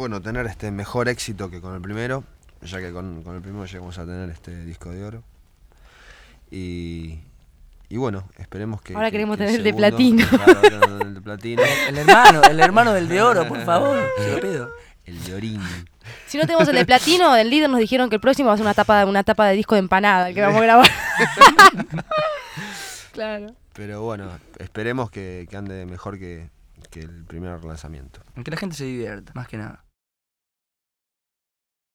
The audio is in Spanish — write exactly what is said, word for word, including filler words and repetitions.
bueno, tener este mejor éxito que con el primero, ya que con, con el primero llegamos a tener este disco de oro. Y, y bueno, esperemos que... Ahora que, queremos que tener el de segundo, platino. Claro, ahora queremos tener el de platino. El hermano, el hermano del de oro, por favor, se lo pido. El de orín. Si no tenemos el de platino, del líder nos dijeron que el próximo va a ser una tapa, una tapa de disco de empanada, el que vamos a grabar. Claro. Pero bueno, esperemos que, que ande mejor que, que el primer lanzamiento. Que la gente se divierta, más que nada.